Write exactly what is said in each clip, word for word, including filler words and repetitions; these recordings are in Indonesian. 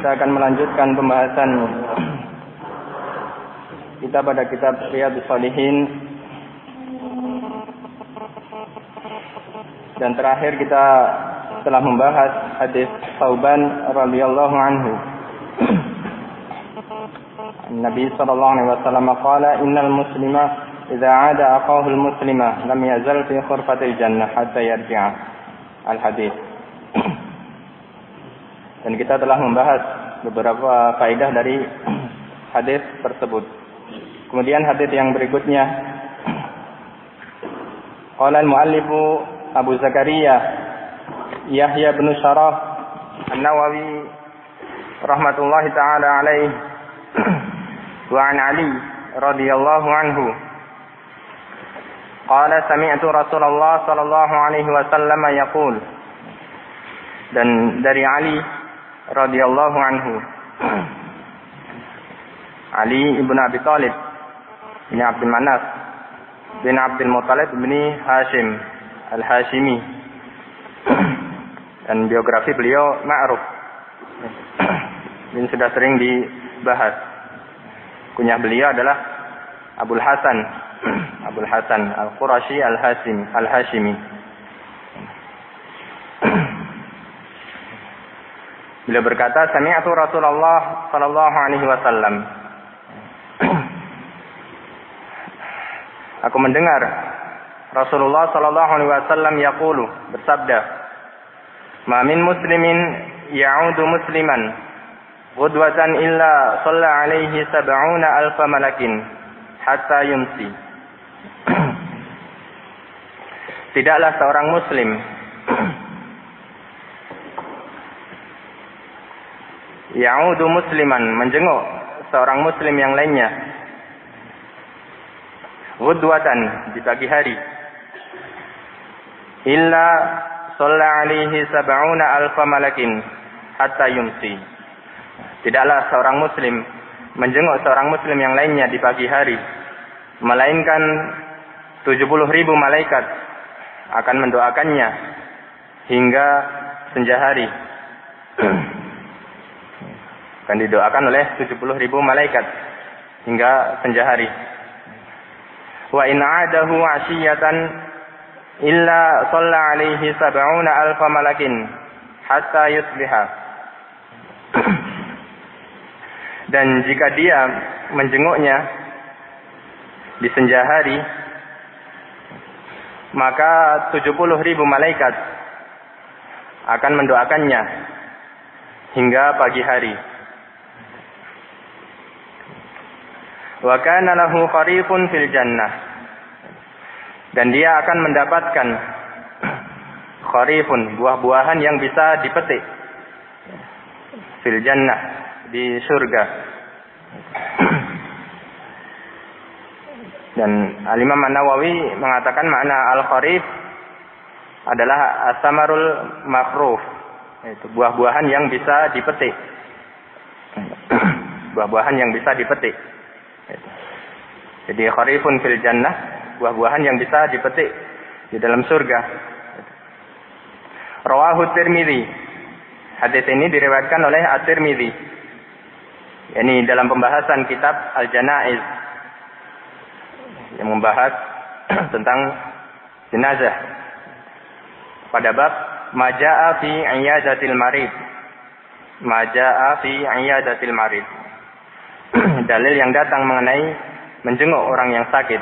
Kita akan melanjutkan pembahasan kita pada kitab Riyadhus Shalihin. Dan terakhir kita telah membahas hadis Tsauban radhiyallahu anhu. Nabi sallallahu alaihi wasallam qala innal muslima idza 'ada aqahu al-muslima lam yazal fi khurfatil jannah hatta yarji'a. Al-hadis. Dan kita telah membahas beberapa faedah dari hadis tersebut. Kemudian hadis yang berikutnya, qala al-muallifu Abu Zakaria Yahya bin Sharaf An-Nawawi rahmatullahi taala alaihi wa an Ali radhiyallahu anhu qala sami'tu Rasulullah sallallahu alaihi wasallam yaqul. Dan dari Ali radhiyallahu anhu, Ali ibn Abi Thalib bin Abdul Manaf bin Abdul Muttalib bin Hashim Al-Hashimi, dan biografi beliau ma'ruf, ini sudah sering dibahas. Kunyah beliau adalah Abul Hasan Abul Hasan Al-Qurashi Al-Hashimi Al-Hashimi. Beliau berkata, sami'tu Rasulullah sallallahu alaihi wasallam. Aku mendengar Rasulullah sallallahu alaihi wasallam yaqulu, bersabda, "Ma min muslimin ya'udu musliman ghudwatan illa shalla alaihi sab'una alfa malakin hatta yumsi." Tidaklah seorang muslim ya'udu musliman, menjenguk seorang muslim yang lainnya, ghudwatan, di pagi hari, illa shalla alaihi sab'una alfa malakin hatta yumsi. Tidaklah seorang muslim menjenguk seorang muslim yang lainnya di pagi hari, melainkan tujuh puluh ribu malaikat akan mendoakannya hingga senja hari. Akan didoakan oleh tujuh puluh ribu malaikat hingga senja hari. Wa in 'adahu 'ashiyatan illa shalla alaihi sab'una alfa malakin hatta yusbiha. Dan jika dia menjenguknya di senja hari, maka tujuh puluh ribu malaikat akan mendoakannya hingga pagi hari. Wa kana lahu kharifun fil jannah. Dan dia akan mendapatkan kharifun, buah-buahan yang bisa dipetik fil jannah, di surga. Dan Al-Imam An-Nawawi mengatakan makna al-kharif adalah as-samarul makhruf, yaitu buah-buahan yang bisa dipetik. Buah-buahan yang bisa dipetik. Jadi kharifun fil jannah, buah-buahan yang bisa dipetik di dalam surga. Rawahu Tirmidzi. Hadis ini diriwayatkan oleh At-Tirmidzi. Yani dalam pembahasan kitab Al-Janaiz yang membahas tentang jenazah, pada bab majaa fi iyadatil marid. Majaa fi iyadatil marid. Dalil yang datang mengenai menjenguk orang yang sakit.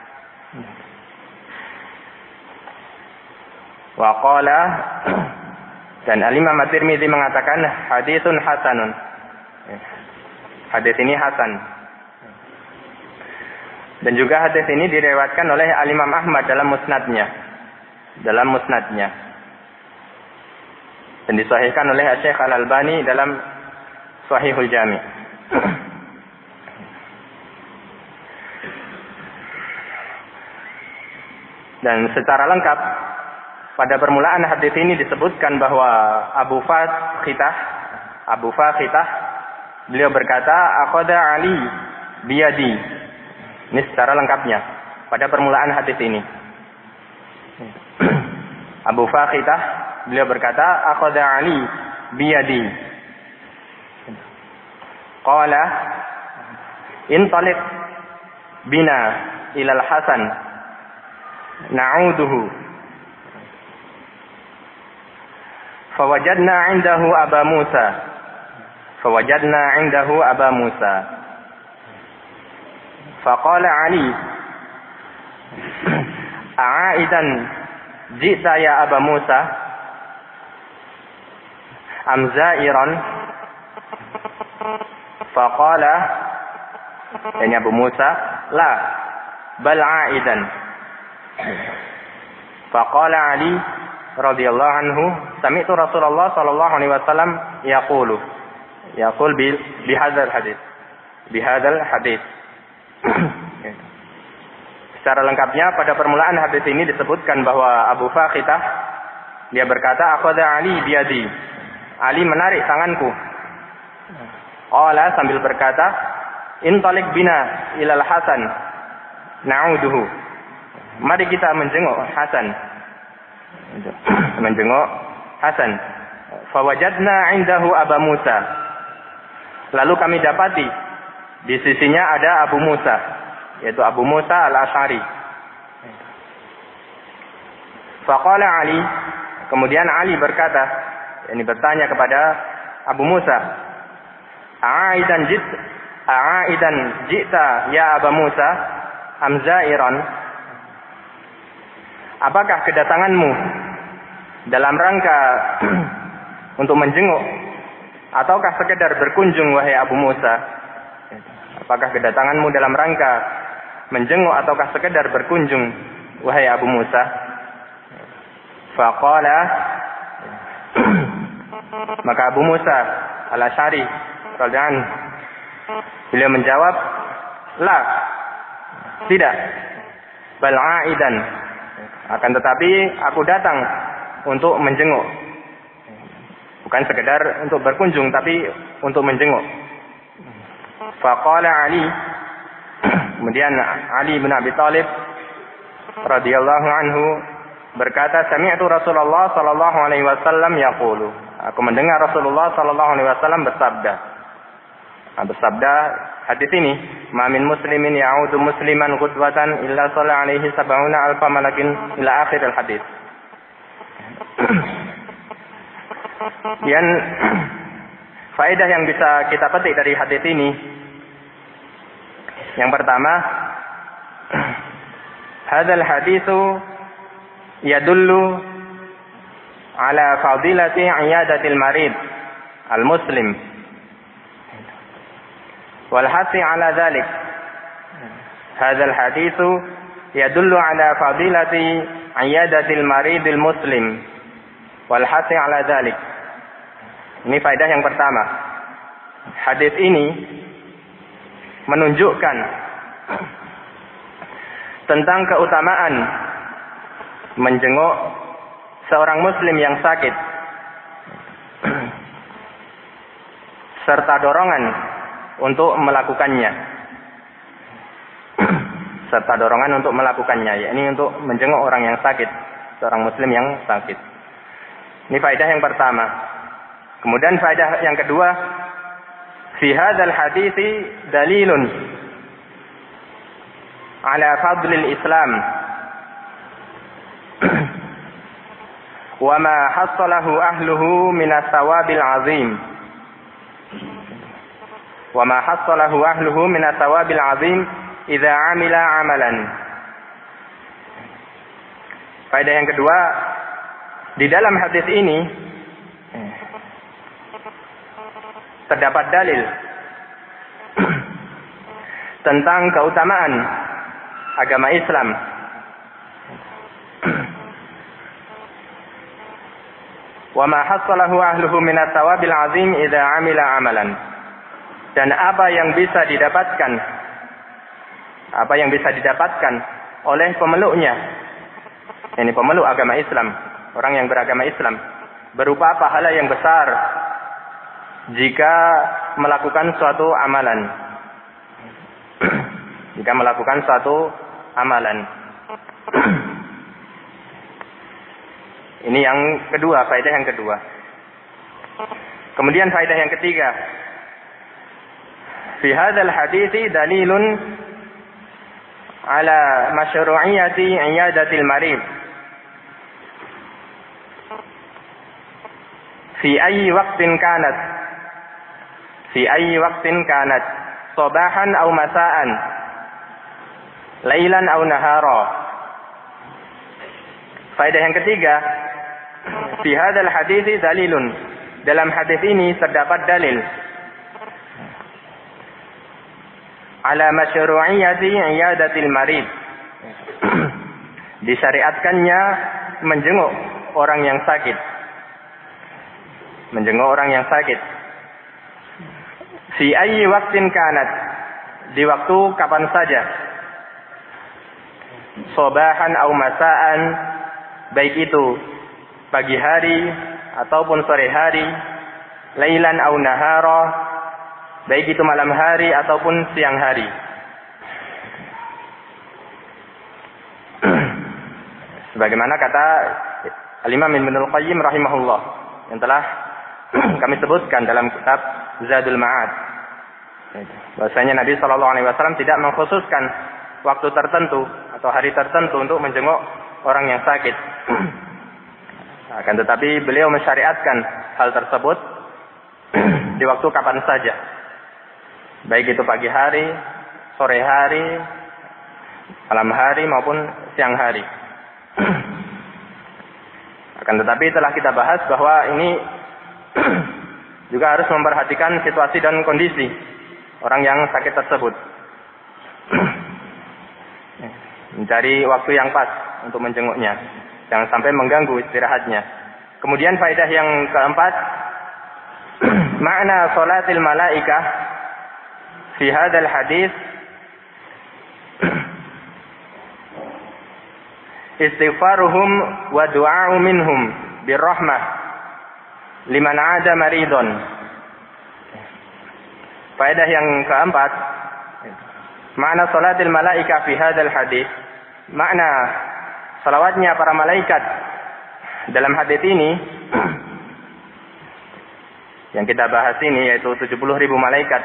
Wa qala, dan Al-Imam At-Tirmidzi mengatakan haditsun hasanun. Hadis ini hasan. Dan juga hadis ini diriwayatkan oleh Al-Imam Ahmad dalam musnadnya. Dalam musnadnya. Dan disahihkan oleh Syekh Al-Albani dalam Sahihul Jami'. Dan secara lengkap pada permulaan hadis ini disebutkan bahwa Abu Fakhitah, Abu Fakhitah, beliau berkata, "Akhadha Ali biyadi." Ini secara lengkapnya pada permulaan hadis ini. Abu Fakhitah, beliau berkata, "Akhadha Ali biyadi." qala intaliq bina ilal Hasan na'uduhu fawajadna 'indahu Aba Musa fawajadna 'indahu Aba Musa faqala Ali a'aidan ji'ta ya Aba Musa am za'iran faqala yani Abu Musa la bal 'aidan faqala Ali radhiyallahu anhu sami'tu Rasulullah sallallahu alaihi wasallam yaqulu yaqul bi bihadzal hadits bihadzal hadits. Secara lengkapnya pada permulaan hadis ini disebutkan bahwa Abu Fakhitah dia berkata akhadha Ali biyadi, Ali menarik tanganku. Qala sambil berkata intalik bina ilal Hasan na'uduhu, mari kita menjenguk Hasan menjenguk Hasan. Fawajadna 'indahu Aba Musa, lalu kami dapati di sisinya ada Abu Musa, yaitu Abu Musa al-Asy'ari. Faqala Ali, kemudian Ali berkata, ini bertanya kepada Abu Musa, a'aidan jit a'aidan jita ya Aba Musa am za'iran, apakah kedatanganmu dalam rangka untuk menjenguk ataukah sekedar berkunjung wahai Abu Musa? Apakah kedatanganmu dalam rangka menjenguk ataukah sekedar berkunjung wahai Abu Musa? Faqala, maka Abu Musa al-Asy'ari radhiyallahu anhu beliau menjawab, la, tidak, bal 'aidan, akan tetapi aku datang untuk menjenguk, bukan sekedar untuk berkunjung tapi untuk menjenguk. Faqala Ali, kemudian Ali bin Abi Thalib radhiyallahu anhu berkata, sami'tu Rasulullah sallallahu alaihi wasallam yaqulu, aku mendengar Rasulullah sallallahu alaihi wasallam bersabda. Nah, bersabda hadis ini, ma min muslimin ya'udu musliman ghudwatan illa shalla alaihi sab'una alfa malakin ila akhir al-hadis. Yang faedah yang bisa kita petik dari hadis ini, yang pertama, hadzal haditsu yadullu ala fadilati 'iyadatil marid al-muslim wal hasi ala dzalik. Hadzal haditsu yadullu ala fadilati 'iyadatil marid al-muslim wal hasi ala dzalik. Ini faedah yang pertama. Hadis ini menunjukkan tentang keutamaan menjenguk seorang muslim yang sakit serta dorongan untuk melakukannya serta dorongan untuk melakukannya yakni untuk menjenguk orang yang sakit, seorang muslim yang sakit. Ini faedah yang pertama. Kemudian faedah yang kedua, fi hadzal hadithi dalilun ala fadlil Islam wa ma hassalahu ahluhu min as-sawabil azim wa ma hassalahu ahluhu min as-sawabil azim idza amila amalan. Faedah yang kedua, di dalam hadis ini terdapat dalil tentang keutamaan agama Islam wa ma hassalahu ahluhu min as-sawabil azim idza amila amalan, dan apa yang bisa didapatkan apa yang bisa didapatkan oleh pemeluknya, ini pemeluk agama Islam, orang yang beragama Islam, berupa pahala yang besar jika melakukan suatu amalan. Jika melakukan suatu amalan. Ini yang kedua, faedah yang kedua. Kemudian faedah yang ketiga, fi hadzal hadithi dalilun ala masyru'iyyati iyadatil marid fi ayyi waqtin kanat fi ayyi waqtin kanat sabahan aw masaan lailan aw nahara. Faedah yang ketiga, fi hadzal hadithi dalilun, dalam hadis ini terdapat dalil ala masyru'iyyati iyadatil marid, disyariatkannya menjenguk orang yang sakit, menjenguk orang yang sakit. Fi ayyi waqtin kanat, di waktu kapan saja, sobahan au masaan, baik itu pagi hari ataupun sore hari, lailan au nahara, baik itu malam hari ataupun siang hari. Sebagaimana kata Al-Imam Ibnul Qayyim rahimahullah yang telah kami sebutkan dalam kitab Zadul Ma'ad, bahwasanya Nabi Shallallahu Alaihi Wasallam tidak mengkhususkan waktu tertentu atau hari tertentu untuk menjenguk orang yang sakit. Akan tetapi beliau mensyariatkan hal tersebut di waktu kapan saja, baik itu pagi hari, sore hari, malam hari maupun siang hari. Akan tetapi telah kita bahas bahwa ini juga harus memperhatikan situasi dan kondisi orang yang sakit tersebut. Mencari waktu yang pas untuk menjenguknya, jangan sampai mengganggu istirahatnya. Kemudian faedah yang keempat, makna salatil malaikah fi hadzal hadis istighfaruhum wa du'a'u minhum birrahmah liman 'ada maridon. Faedah yang keempat, makna salatil malaikah fi hadzal hadis, makna salawatnya para malaikat dalam hadis ini yang kita bahas ini, yaitu tujuh puluh ribu malaikat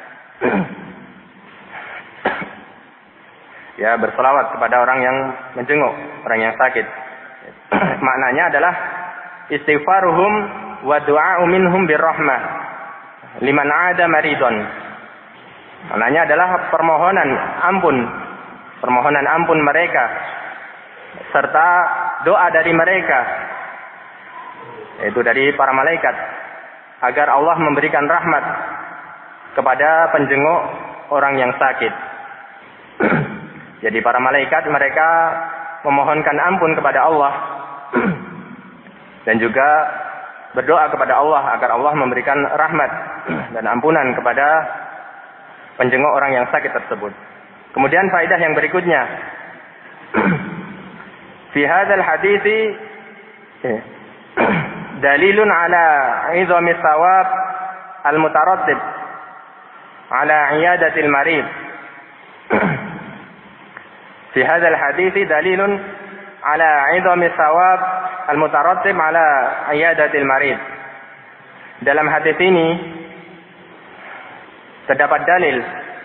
ya berselawat kepada orang yang menjenguk orang yang sakit. Maknanya adalah istighfaruhum wa du'a'u minhum birrahmah liman 'ada maridon. Maknanya adalah permohonan ampun, permohonan ampun mereka serta doa dari mereka, yaitu dari para malaikat, agar Allah memberikan rahmat kepada penjenguk orang yang sakit. Jadi para malaikat mereka memohonkan ampun kepada Allah dan juga berdoa kepada Allah agar Allah memberikan rahmat dan ampunan kepada penjenguk orang yang sakit tersebut. Kemudian faedah yang berikutnya, fi hadzal hadithi dalilun ala 'idhami thawab al-mutarattib ala 'iyadatil marid. Fi hadzal hadithi dalilun ala 'idhami thawab al-mutarattib ala 'iyadatil marid. Dalam hadis ini terdapat dalil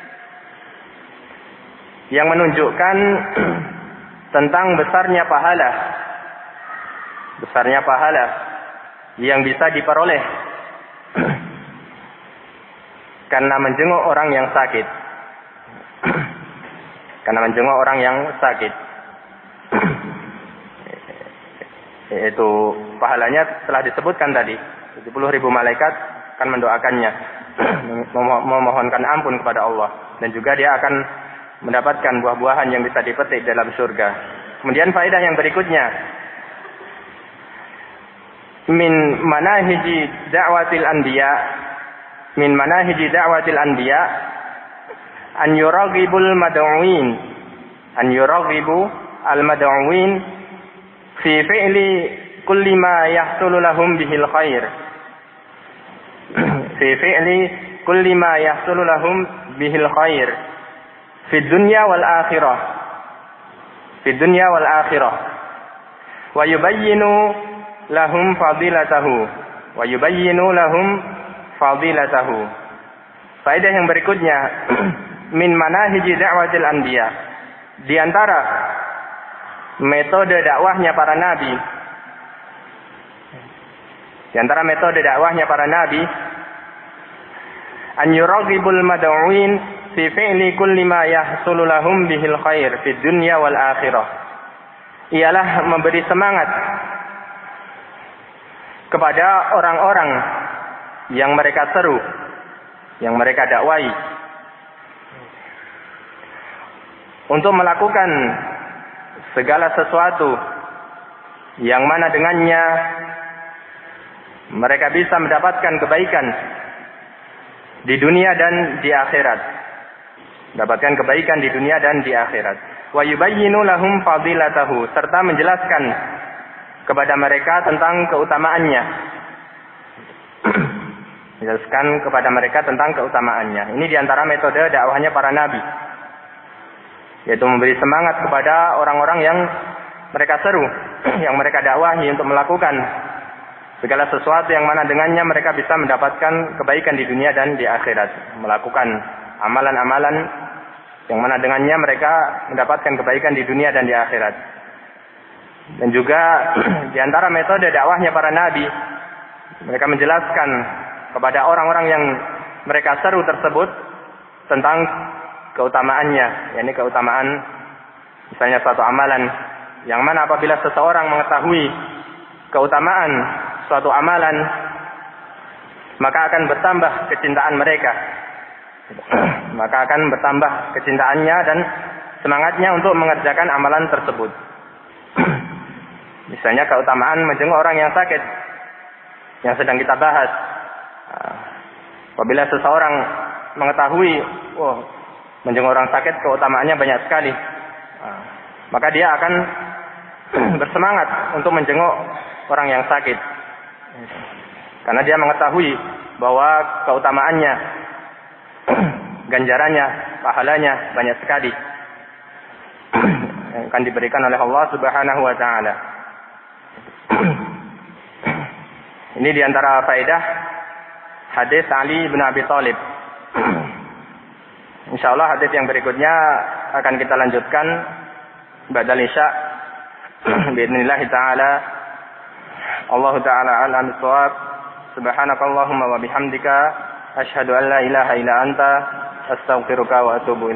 yang menunjukkan tentang besarnya pahala, besarnya pahala yang bisa diperoleh karena menjenguk orang yang sakit, karena menjenguk orang yang sakit. Yaitu pahalanya telah disebutkan tadi, tujuh puluh ribu malaikat akan mendoakannya, memohonkan ampun kepada Allah, dan juga dia akan mendapatkan buah-buahan yang bisa dipetik dalam surga. Kemudian faedah yang berikutnya, min manahiji da'watil anbiya, min manahiji da'watil anbiya an yuraghibul mad'uin, an yuraghibu al mad'uin fi fi'li kulli ma yahsulu lahum bihil khair, fi fi'li kulli ma yahsulu lahum bihil khair fi dunya wal akhirah, fi dunya wal akhirah, wa yubayyinu lahum fadilatahu, wa yubayyinu lahum fadilatahu. Faedah yang berikutnya, min manahiji da'watil anbiya. Di antara metode dakwahnya para nabi, di antara metode dakwahnya para nabi, an yuraghibul mad'uin fi fi'li kulli ma yahsulu lahum bihil khair fid dunya wal akhirah. Ialah memberi semangat kepada orang-orang yang mereka seru, yang mereka dakwai, untuk melakukan segala sesuatu yang mana dengannya mereka bisa mendapatkan kebaikan di dunia dan di akhirat. Mendapatkan kebaikan di dunia dan di akhirat. Wa yubayyinu lahum fadilatahu, serta menjelaskan kepada mereka tentang keutamaannya. Menjelaskan kepada mereka tentang keutamaannya. Ini diantara metode dakwahnya para nabi, yaitu memberi semangat kepada orang-orang yang mereka seru, yang mereka dakwahi untuk melakukan segala sesuatu yang mana dengannya mereka bisa mendapatkan kebaikan di dunia dan di akhirat. Melakukan amalan-amalan yang mana dengannya mereka mendapatkan kebaikan di dunia dan di akhirat. Dan juga di antara metode dakwahnya para nabi, mereka menjelaskan kepada orang-orang yang mereka seru tersebut tentang keutamaannya, yakni keutamaan misalnya suatu amalan yang mana apabila seseorang mengetahui keutamaan suatu amalan, maka akan bertambah kecintaan mereka. Maka akan bertambah kecintaannya dan semangatnya untuk mengerjakan amalan tersebut. Misalnya keutamaan menjenguk orang yang sakit yang sedang kita bahas. Apabila seseorang mengetahui, oh, menjenguk orang sakit keutamaannya banyak sekali, maka dia akan bersemangat untuk menjenguk orang yang sakit. Karena dia mengetahui bahwa keutamaannya, ganjarannya, pahalanya banyak sekali yang akan diberikan oleh Allah Subhanahu wa taala. Ini diantara faedah hadis Ali bin Abi Thalib. Insyaallah hadis yang berikutnya akan kita lanjutkan ba'da isya باذنillah taala. Allah taala alam bissawab. Subhanakallahumma wa bihamdika asyhadu an la ilaha illa anta astaghfiruka wa atubu ilaik.